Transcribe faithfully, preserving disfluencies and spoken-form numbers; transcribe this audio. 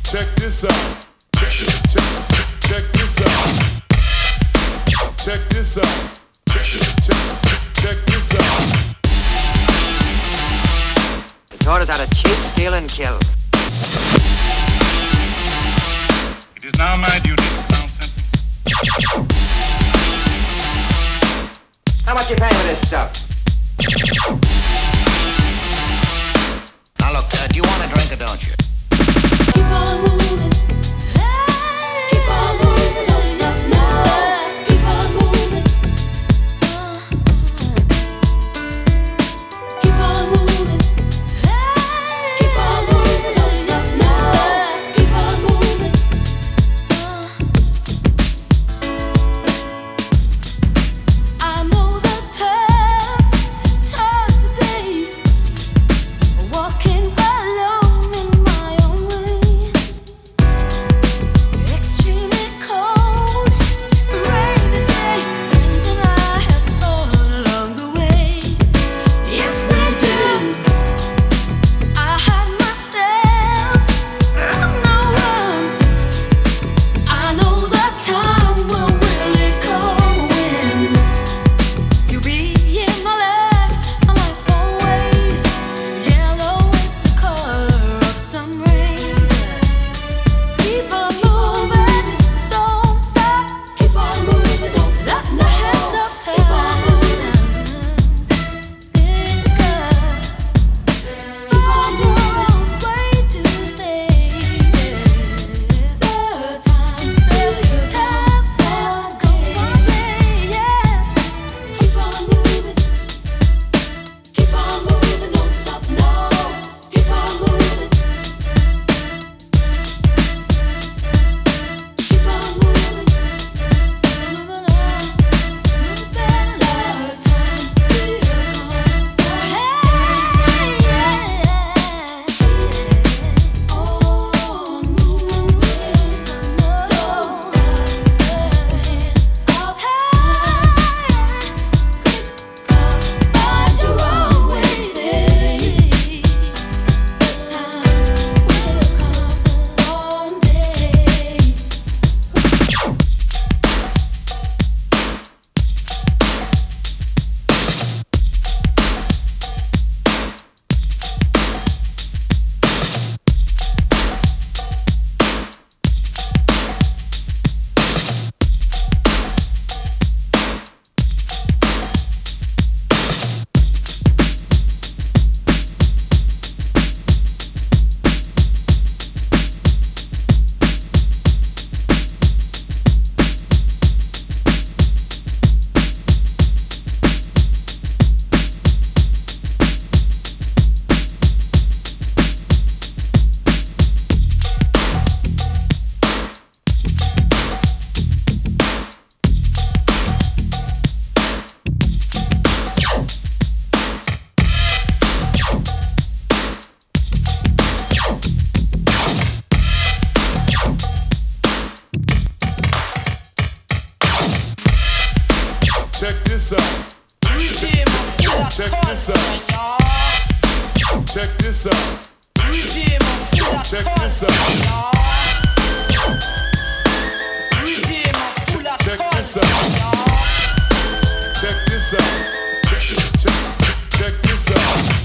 Check this out. Check, check, check this out. Check this out. Check, check, check this out. They taught us how to cheat, steal, and kill. It is now my duty to pronounce sentence. How much you paying for this stuff? Now look, uh, do you want a drink or don't you? Keep on moving. Hey, keep on moving. Don't stop now. Keep on moving. Keep on moving. Hey, keep on moving. Don't stop now. Keep on moving. I know the time, time today. Walking alone in my own way. Extremely cold, rainy day. Friends and I have fun along the way. Yes, we do. I hide myself from no one. I know the time will really come when you be in my life, my life always. Yellow is the color of sun rays. Keep on moving, don't stop. Keep on moving, don't stop. No hands up, keep on moving. Keep on your own way to stay. The time, the time will come one day. Yes, keep on moving. Keep on moving, don't stop, no. Keep on moving. Keep on moving. Moving on, moving better. The time will come. Hey, yeah. On moving, don't stop. Find your own way to stay. The time will come one day. Check this out. Check this out. Check this out. Check this out. Check this out. Check this out. Check, check, check this out.